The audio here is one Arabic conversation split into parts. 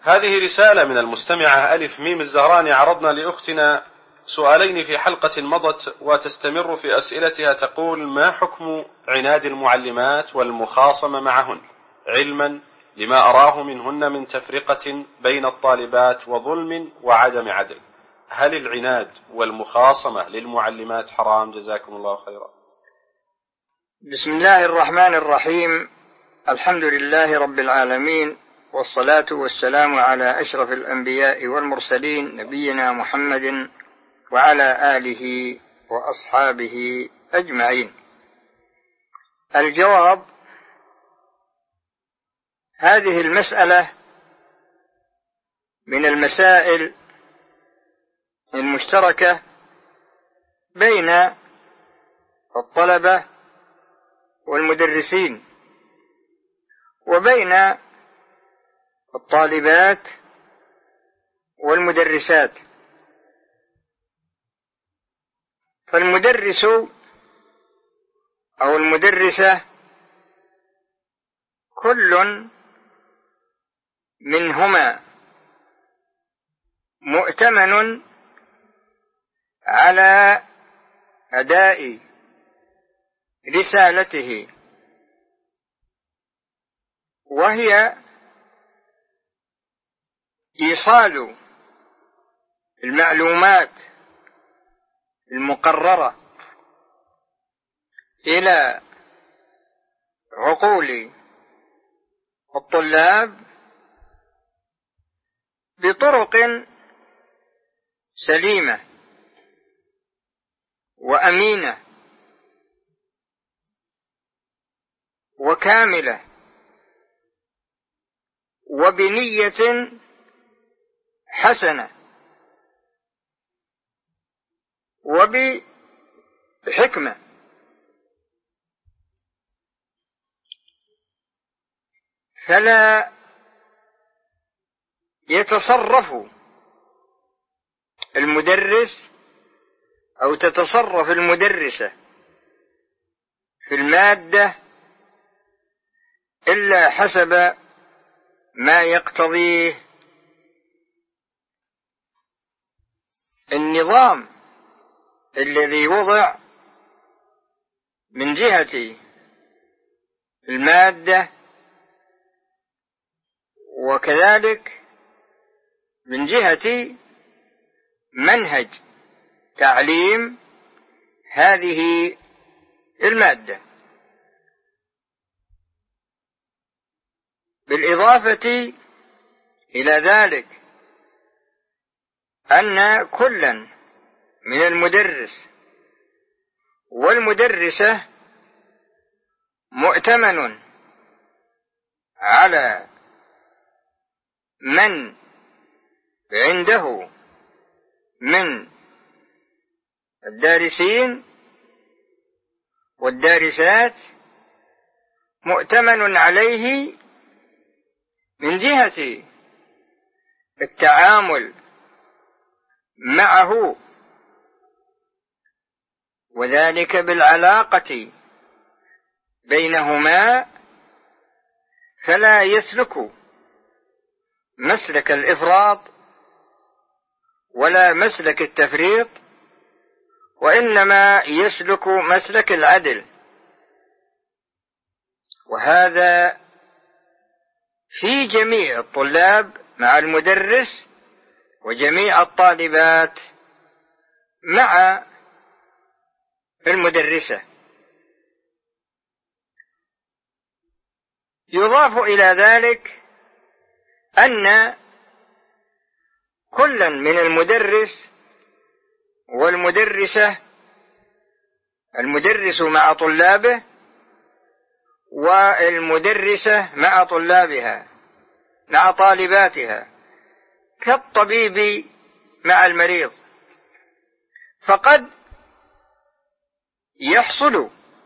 هذه رسالة من المستمعة ألف ميم الزهراني. عرضنا لأختنا سؤالين في حلقة مضت وتستمر في أسئلتها. تقول: ما حكم عناد المعلمات والمخاصمة معهن، علما لما أراه منهن من تفرقة بين الطالبات وظلم وعدم عدل؟ هل العناد والمخاصمة للمعلمات حرام؟ جزاكم الله خيرا. بسم الله الرحمن الرحيم. الحمد لله رب العالمين، والصلاة والسلام على أشرف الأنبياء والمرسلين، نبينا محمد وعلى آله وأصحابه أجمعين. الجواب: هذه المسألة من المسائل المشتركة بين الطلبة والمدرسين وبين الطالبات والمدرسات. فالمدرس أو المدرسة كل منهما مؤتمن على أداء رسالته، وهي إيصال المعلومات المقررة إلى عقول الطلاب بطرق سليمة وأمينة وكاملة وبنية حسنة وبحكمة. فلا يتصرف المدرس أو تتصرف المدرسة في المادة إلا حسب ما يقتضيه النظام الذي وضع من جهة المادة، وكذلك من جهة منهج تعليم هذه المادة. بالإضافة إلى ذلك أن كلا من المدرس والمدرسة مؤتمن على من عنده من الدارسين والدارسات، مؤتمن عليه من جهة التعامل معه، وذلك بالعلاقة بينهما، فلا يسلك مسلك الإفراط ولا مسلك التفريط، وإنما يسلك مسلك العدل. وهذا في جميع الطلاب مع المدرس، وجميع الطالبات مع المدرسة. يضاف إلى ذلك أن كلا من المدرس والمدرسة، المدرس مع طلابه والمدرسة مع طلابها مع طالباتها، كالطبيب مع المريض. فقد يحصل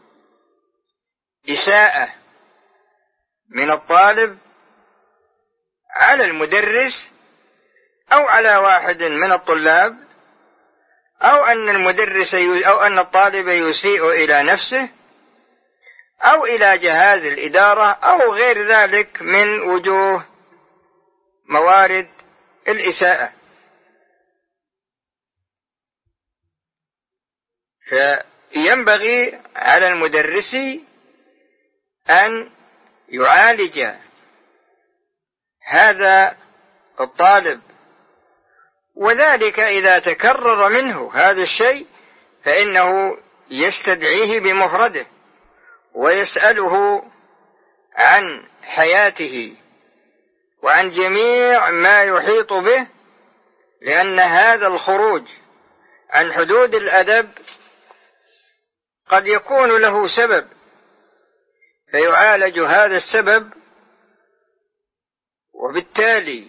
إساءة من الطالب على المدرس أو على واحد من الطلاب، أو أن الطالب يسيء إلى نفسه أو إلى جهاز الإدارة أو غير ذلك من وجوه موارد الإساءة. فينبغي على المدرس أن يعالج هذا الطالب، وذلك إذا تكرر منه هذا الشيء فإنه يستدعيه بمفرده ويسأله عن حياته وعن جميع ما يحيط به، لأن هذا الخروج عن حدود الأدب قد يكون له سبب، فيعالج هذا السبب، وبالتالي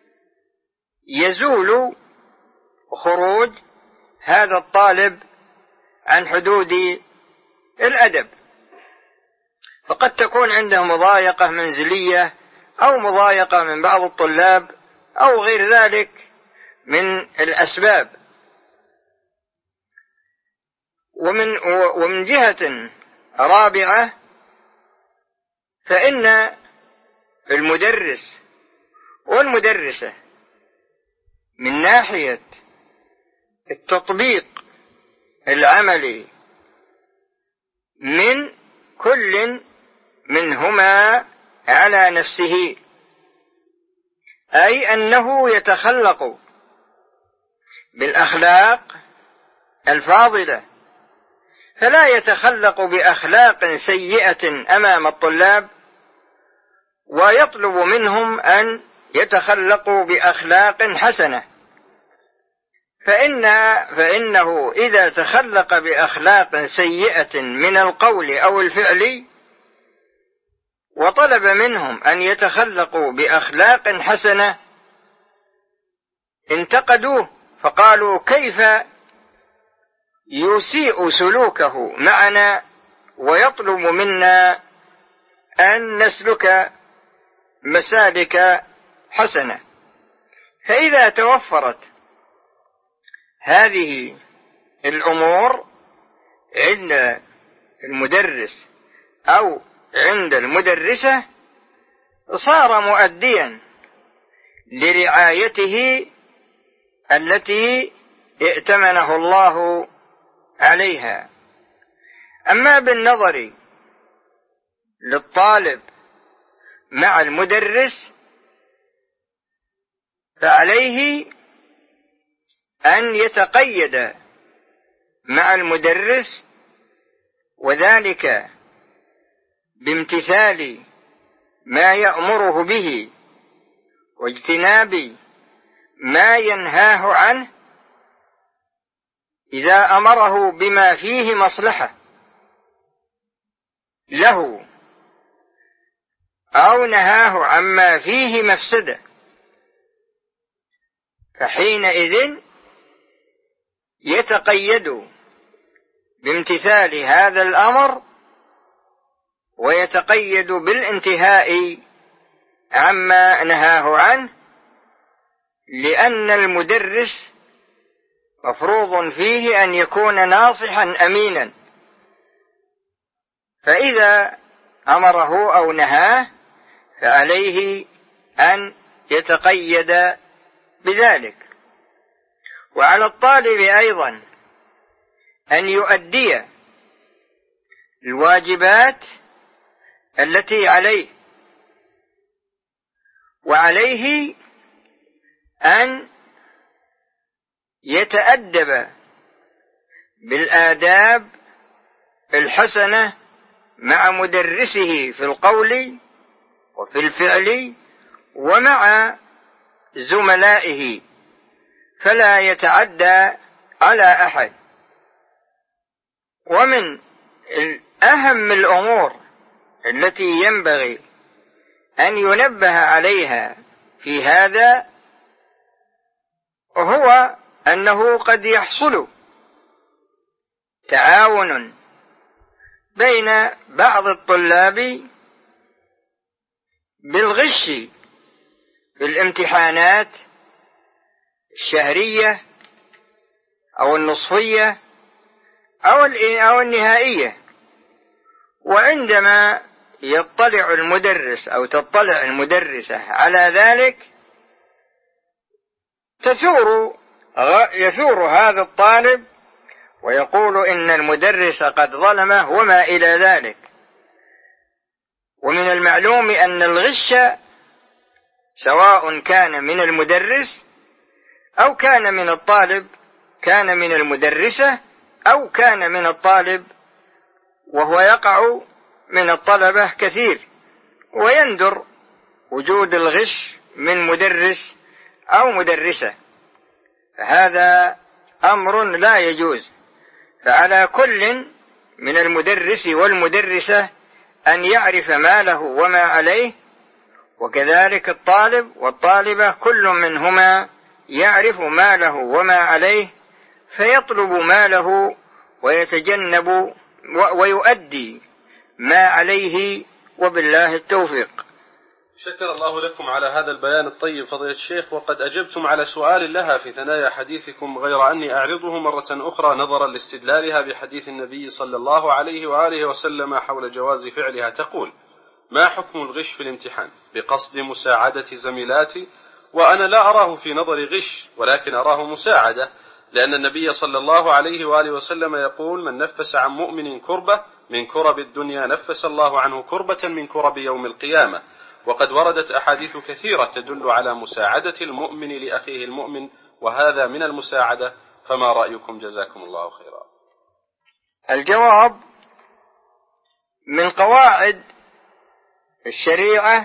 يزول خروج هذا الطالب عن حدود الأدب. فقد تكون عنده مضايقة منزلية أو مضايقة من بعض الطلاب أو غير ذلك من الأسباب. ومن جهة رابعة، فإن المدرس والمدرسة من ناحية التطبيق العملي من كل منهما على نفسه، أي أنه يتخلق بالأخلاق الفاضلة، فلا يتخلق بأخلاق سيئة أمام الطلاب ويطلب منهم أن يتخلقوا بأخلاق حسنة. فإنه إذا تخلق بأخلاق سيئة من القول أو الفعل وطلب منهم أن يتخلقوا بأخلاق حسنة انتقدوه، فقالوا كيف يسيء سلوكه معنا ويطلب منا أن نسلك مسالك حسنة. فإذا توفرت هذه الأمور عند المدرس أو عند المدرسة صار مؤديا لرعايته التي ائتمنه الله عليها. أما بالنظر للطالب مع المدرس فعليه أن يتقيد مع المدرس، وذلك بامتثال ما يأمره به واجتناب ما ينهاه عنه إذا أمره بما فيه مصلحة له أو نهاه عما فيه مفسدة، فحينئذ يتقيد بامتثال هذا الأمر ويتقيد بالانتهاء عما نهاه عنه، لأن المدرس مفروض فيه أن يكون ناصحا أمينا، فإذا أمره أو نهاه فعليه أن يتقيد بذلك. وعلى الطالب أيضا أن يؤدي الواجبات التي عليه، وعليه أن يتأدب بالآداب الحسنة مع مدرسه في القول وفي الفعل ومع زملائه، فلا يتعدى على أحد. ومن أهم الأمور التي ينبغي أن ينبه عليها في هذا هو أنه قد يحصل تعاون بين بعض الطلاب بالغش في الامتحانات الشهرية أو النصفية أو النهائية، وعندما يطلع المدرس أو تطلع المدرسة على ذلك يثور هذا الطالب ويقول إن المدرس قد ظلمه وما إلى ذلك. ومن المعلوم أن الغش سواء كان من المدرس أو كان من الطالب، كان من المدرسة أو كان من الطالب، وهو يقع من الطلبة كثير، ويندر وجود الغش من مدرس أو مدرسة، فهذا أمر لا يجوز. فعلى كل من المدرس والمدرسة أن يعرف ما له وما عليه، وكذلك الطالب والطالبة كل منهما يعرف ما له وما عليه، فيطلب ما له ويتجنب ويؤدي ما عليه، وبالله التوفيق. شكر الله لكم على هذا البيان الطيب فضيلة الشيخ، وقد أجبتم على سؤال لها في ثنايا حديثكم، غير أني أعرضه مرة أخرى نظرا لاستدلالها بحديث النبي صلى الله عليه وآله وسلم حول جواز فعلها. تقول: ما حكم الغش في الامتحان بقصد مساعدة زميلاتي، وأنا لا أراه في نظر غش ولكن أراه مساعدة، لأن النبي صلى الله عليه وآله وسلم يقول: من نفس عن مؤمن كربة من كرب الدنيا نفس الله عنه كربة من كرب يوم القيامة. وقد وردت أحاديث كثيرة تدل على مساعدة المؤمن لأخيه المؤمن، وهذا من المساعدة، فما رأيكم؟ جزاكم الله خيرا. الجواب: من قواعد الشريعة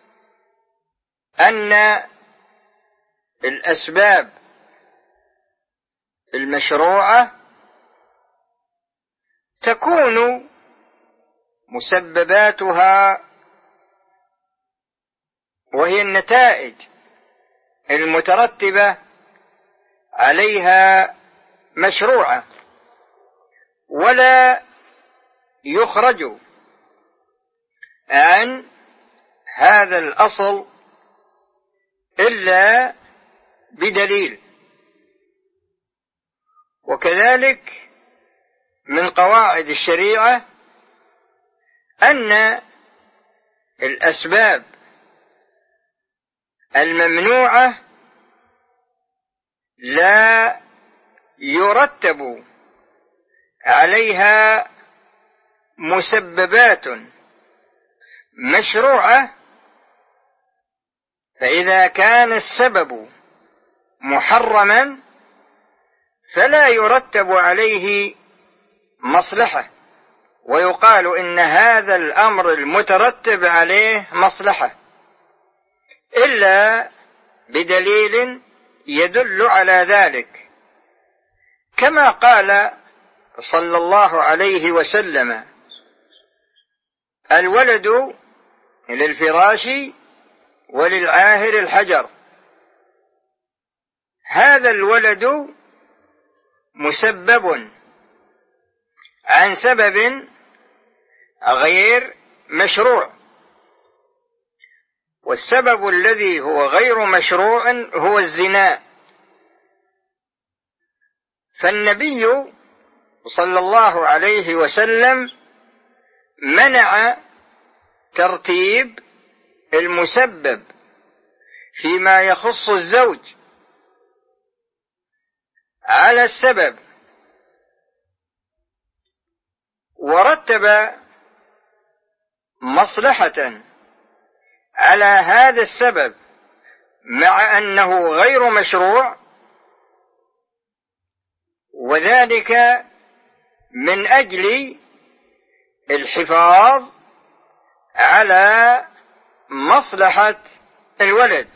أن الأسباب المشروعة تكون مسبباتها وهي النتائج المترتبة عليها مشروعة، ولا يخرج عن هذا الأصل إلا بدليل. وكذلك من قواعد الشريعة أن الأسباب الممنوعة لا يرتب عليها مسببات مشروعة، فإذا كان السبب محرما فلا يرتب عليه مصلحة، ويقال إن هذا الأمر المترتب عليه مصلحة إلا بدليل يدل على ذلك، كما قال صلى الله عليه وسلم: الولد للفراش وللعاهر الحجر. هذا الولد مسبب عن سبب غير مشروع، والسبب الذي هو غير مشروع هو الزنا. فالنبي صلى الله عليه وسلم منع ترتيب المسبب فيما يخص الزوج على السبب، ورتب مصلحة على هذا السبب مع أنه غير مشروع، وذلك من أجل الحفاظ على مصلحة الولد.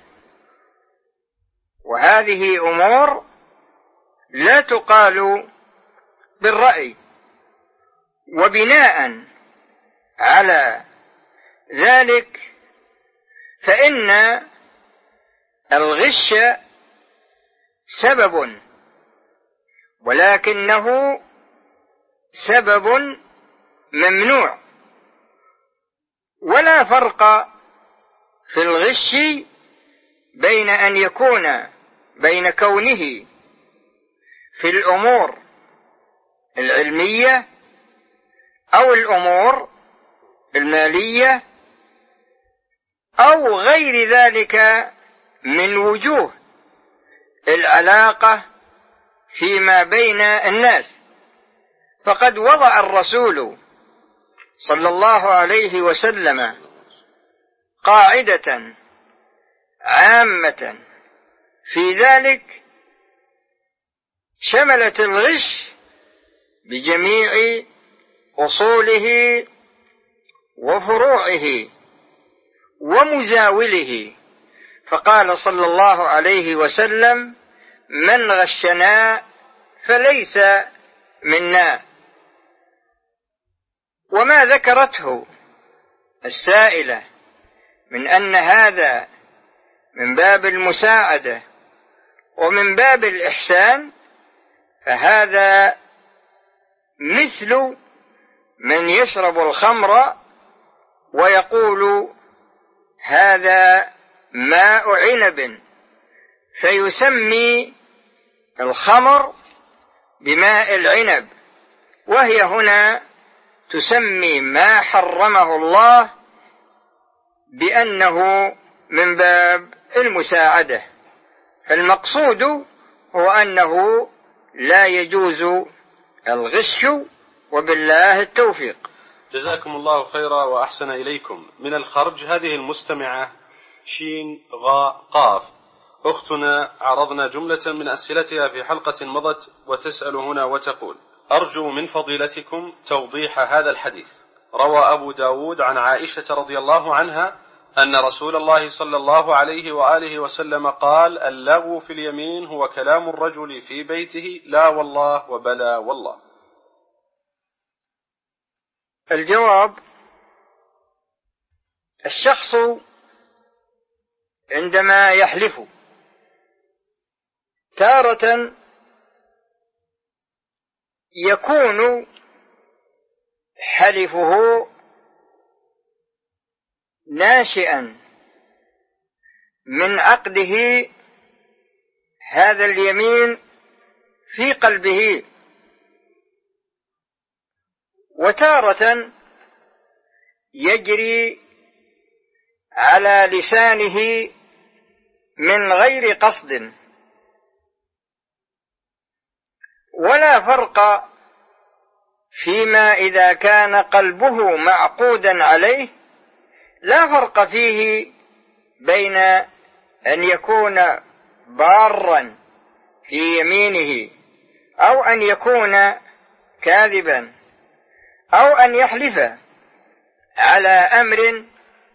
وهذه أمور لا تقال بالرأي. وبناء على ذلك فإن الغش سبب، ولكنه سبب ممنوع، ولا فرق في الغش بين أن يكون بين كونه في الأمور العلمية أو الأمور المالية أو غير ذلك من وجوه العلاقة فيما بين الناس. فقد وضع الرسول صلى الله عليه وسلم قاعدة عامة في ذلك شملت الغش بجميع أصوله وفروعه ومزاوله، فقال صلى الله عليه وسلم: من غشنا فليس منا. وما ذكرته السائلة من أن هذا من باب المساعدة ومن باب الإحسان، فهذا مثل من يشرب الخمر ويقول: هذا ماء عنب، فيسمي الخمر بماء العنب، وهي هنا تسمي ما حرمه الله بأنه من باب المساعدة. فالمقصود هو أنه لا يجوز الغش، وبالله التوفيق. جزاكم الله خيرا وأحسن إليكم. من الخرج هذه المستمعة شين غاء قاف، أختنا عرضنا جملة من أسئلتها في حلقة مضت وتسأل هنا وتقول: أرجو من فضيلتكم توضيح هذا الحديث. روى أبو داود عن عائشة رضي الله عنها أن رسول الله صلى الله عليه وآله وسلم قال: اللغو في اليمين هو كلام الرجل في بيته لا والله وبلا والله. الجواب: الشخص عندما يحلف تارة يكون حلفه ناشئا من عقده هذا اليمين في قلبه، وتارة يجري على لسانه من غير قصد. ولا فرق فيما إذا كان قلبه معقودا عليه، لا فرق فيه بين أن يكون بارا في يمينه أو أن يكون كاذبا أو أن يحلف على أمر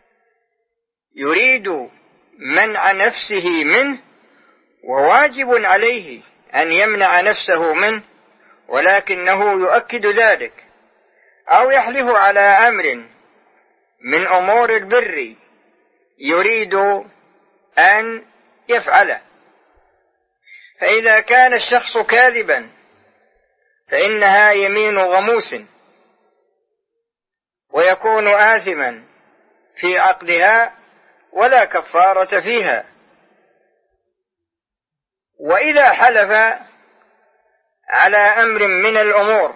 يريد منع نفسه منه، وواجب عليه أن يمنع نفسه منه ولكنه يؤكد ذلك، أو يحلف على أمر من أمور البر يريد أن يفعله. فإذا كان الشخص كاذبا فإنها يمين غموس ويكون آثما في عقدها ولا كفارة فيها. وإذا حلف على أمر من الأمور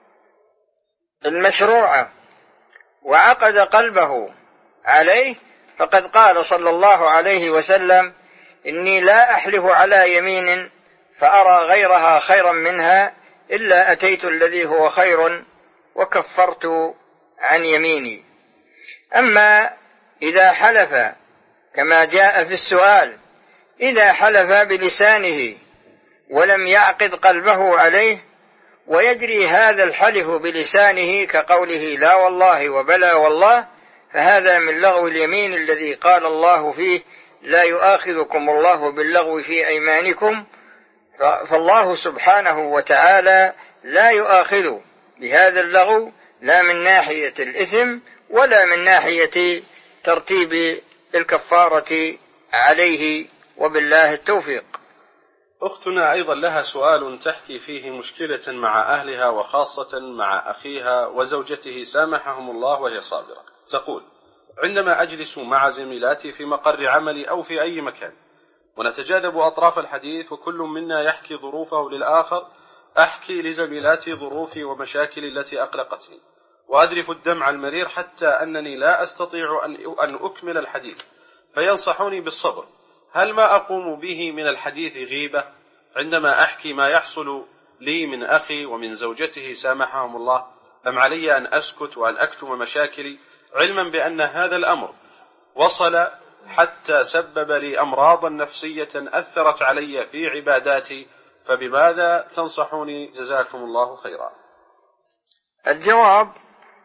المشروعة وعقد قلبه عليه، فقد قال صلى الله عليه وسلم: إني لا أحلف على يمين فأرى غيرها خيرا منها إلا أتيت الذي هو خير وكفرت عن يميني. أما إذا حلف كما جاء في السؤال، إذا حلف بلسانه ولم يعقد قلبه عليه ويجري هذا الحلف بلسانه كقوله لا والله وبلا والله، فهذا من لغو اليمين الذي قال الله فيه: لا يؤاخذكم الله باللغو في أيمانكم. فالله سبحانه وتعالى لا يؤاخذ بهذا اللغو، لا من ناحية الإثم ولا من ناحية ترتيب الكفارة عليه، وبالله التوفيق. أختنا أيضا لها سؤال تحكي فيه مشكلة مع أهلها وخاصة مع أخيها وزوجته سامحهم الله وهي صابرة. تقول: عندما أجلس مع زميلاتي في مقر عملي أو في أي مكان ونتجاذب أطراف الحديث وكل منا يحكي ظروفه للآخر، أحكي لزميلاتي ظروفي ومشاكلي التي أقلقتني وأذرف الدمع المرير حتى أنني لا أستطيع أن أكمل الحديث، فينصحوني بالصبر. هل ما أقوم به من الحديث غيبة عندما أحكي ما يحصل لي من أخي ومن زوجته سامحهم الله، أم علي أن أسكت وأن أكتم مشاكلي، علما بأن هذا الأمر وصل حتى سبب لي أمراضا نفسية أثرت علي في عباداتي، فبماذا تنصحوني جزاكم الله خيرا؟ الجواب: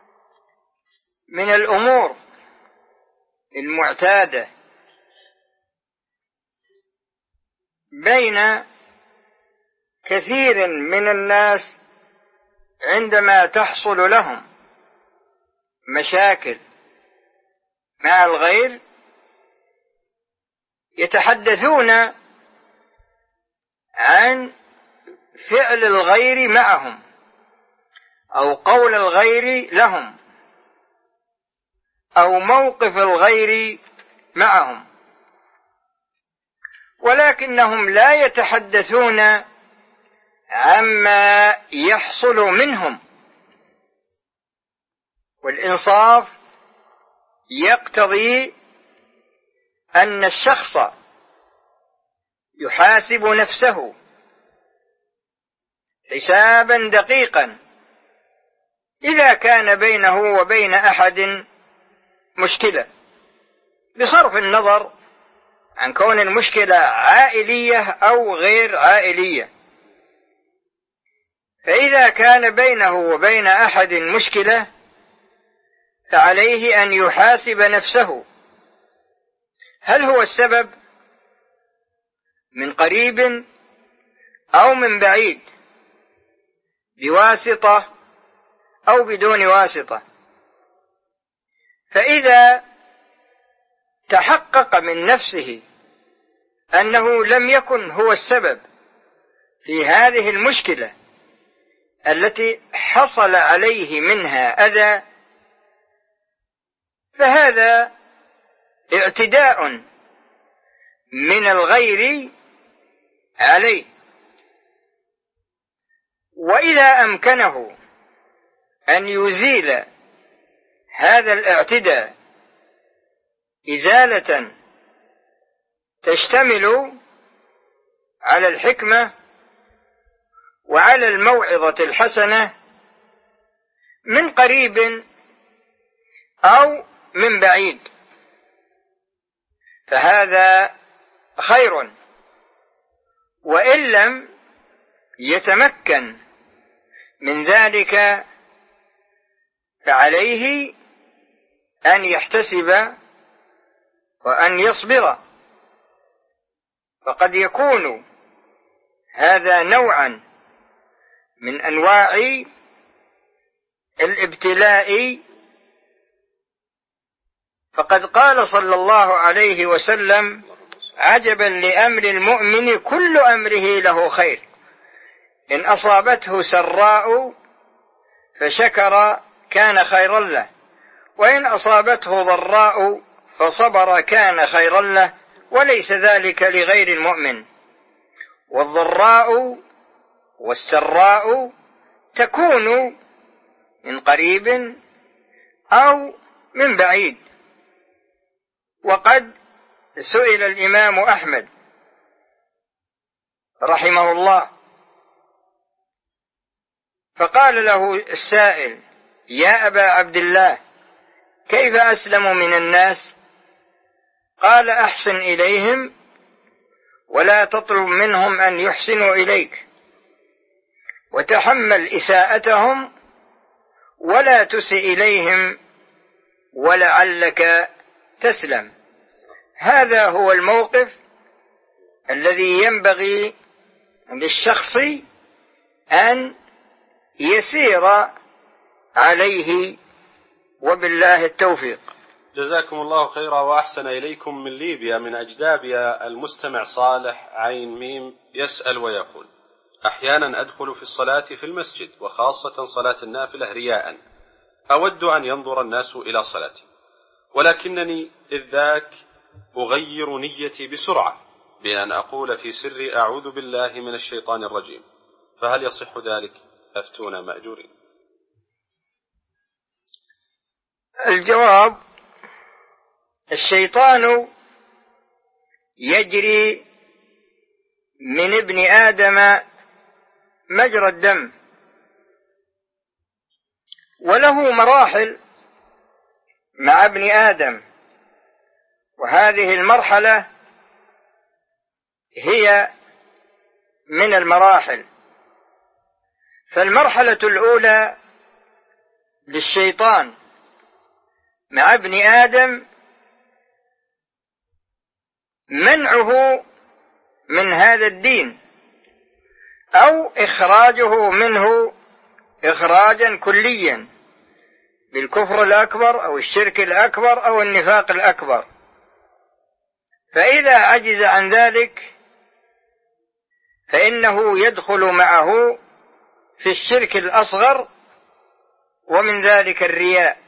من الأمور المعتادة بين كثير من الناس عندما تحصل لهم مشاكل مع الغير يتحدثون عن فعل الغير معهم أو قول الغير لهم أو موقف الغير معهم، ولكنهم لا يتحدثون عما يحصل منهم. والإنصاف يقتضي أن الشخص يحاسب نفسه حسابا دقيقا إذا كان بينه وبين أحد مشكلة، بصرف النظر عن كون المشكلة عائلية أو غير عائلية. فإذا كان بينه وبين أحد مشكلة فعليه أن يحاسب نفسه، هل هو السبب من قريب أو من بعيد، بواسطة أو بدون واسطة؟ فإذا تحقق من نفسه أنه لم يكن هو السبب في هذه المشكلة التي حصل عليه منها أذى، فهذا اعتداء من الغير عليه. وإذا أمكنه أن يزيل هذا الاعتداء إزالة تشتمل على الحكمة وعلى الموعظة الحسنة من قريب أو من بعيد، فهذا خير. وإن لم يتمكن من ذلك فعليه أن يحتسب وأن يصبر، فقد يكون هذا نوعا من أنواع الابتلاء. فقد قال صلى الله عليه وسلم: عجبا لأمر المؤمن كل أمره له خير، إن أصابته سراء فشكر كان خيرا له، وإن أصابته ضراء فصبر كان خيرا له، وليس ذلك لغير المؤمن. والضراء والسراء تكون من قريب أو من بعيد. وقد سئل الإمام أحمد رحمه الله فقال له السائل: يا أبا عبد الله، كيف أسلم من الناس؟ قال: أحسن إليهم ولا تطلب منهم أن يحسنوا إليك، وتحمل إساءتهم ولا تسئ إليهم ولعلك تسلم. هذا هو الموقف الذي ينبغي للشخص أن يسير عليه، وبالله التوفيق. جزاكم الله خيرا وأحسن إليكم. من ليبيا، من أجدابيا، المستمع صالح عين ميم يسأل ويقول: أحيانا أدخل في الصلاة في المسجد، وخاصة صلاة النافلة، رياء، أود أن ينظر الناس إلى صلاتي، ولكنني إذ ذاك أغير نيتي بسرعة بأن أقول في سري: أعوذ بالله من الشيطان الرجيم، فهل يصح ذلك؟ أفتونا مأجورين. الجواب: الشيطان يجري من ابن آدم مجرى الدم، وله مراحل مع ابن آدم، وهذه المرحلة هي من المراحل. فالمرحلة الأولى للشيطان مع ابن آدم منعه من هذا الدين أو إخراجه منه إخراجا كليا بالكفر الأكبر أو الشرك الأكبر أو النفاق الأكبر. فإذا عجز عن ذلك فإنه يدخل معه في الشرك الأصغر، ومن ذلك الرياء،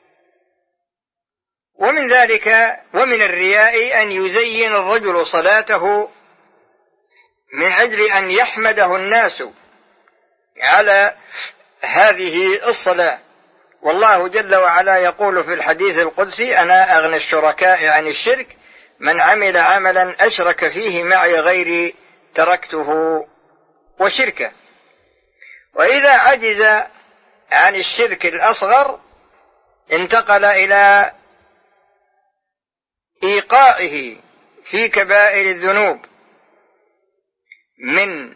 ومن الرياء أن يزين الرجل صلاته من أجل أن يحمده الناس على هذه الصلاة. والله جل وعلا يقول في الحديث القدسي: أنا أغنى الشركاء عن الشرك، من عمل عملا أشرك فيه معي غيري تركته وشركه. وإذا عجز عن الشرك الأصغر انتقل إلى إيقاعه في كبائر الذنوب من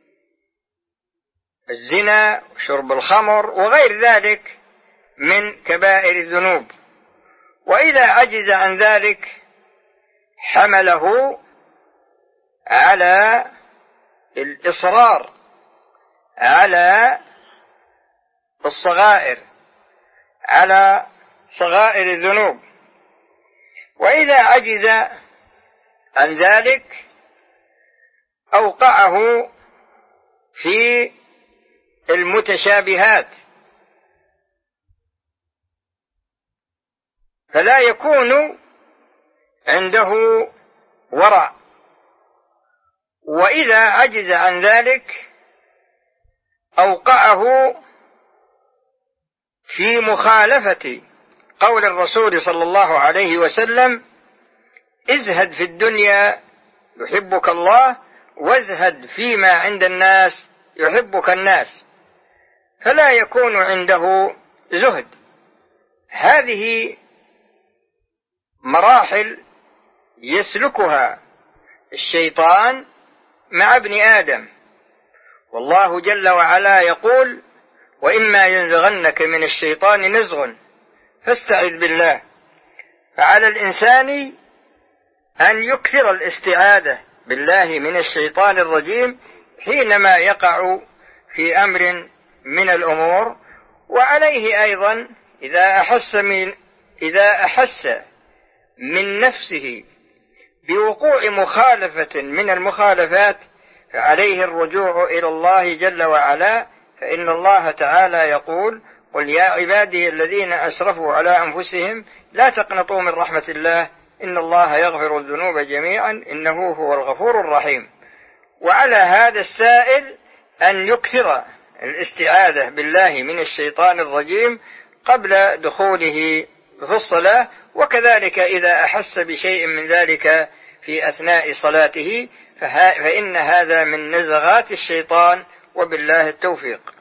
الزنا وشرب الخمر وغير ذلك من كبائر الذنوب. وإذا عجز عن ذلك حمله على الإصرار على الصغائر، على صغائر الذنوب. وإذا عجز عن ذلك أوقعه في المتشابهات، فلا يكون عنده ورع. وإذا عجز عن ذلك أوقعه في مخالفة قول الرسول صلى الله عليه وسلم: ازهد في الدنيا يحبك الله، وازهد فيما عند الناس يحبك الناس. فلا يكون عنده زهد. هذه مراحل يسلكها الشيطان مع ابن آدم. والله جل وعلا يقول: وإما ينزغنك من الشيطان نزغ فاستعذ بالله. فعلى الإنسان أن يكثر الاستعاذة بالله من الشيطان الرجيم حينما يقع في أمر من الأمور. وعليه أيضا إذا أحس من نفسه بوقوع مخالفة من المخالفات فعليه الرجوع إلى الله جل وعلا، فإن الله تعالى يقول: قل يا عبادي الذين أسرفوا على أنفسهم لا تقنطوا من رحمة الله إن الله يغفر الذنوب جميعا إنه هو الغفور الرحيم. وعلى هذا السائل أن يكثر الاستعاذة بالله من الشيطان الرجيم قبل دخوله في الصلاة، وكذلك إذا أحس بشيء من ذلك في أثناء صلاته، فإن هذا من نزغات الشيطان، وبالله التوفيق.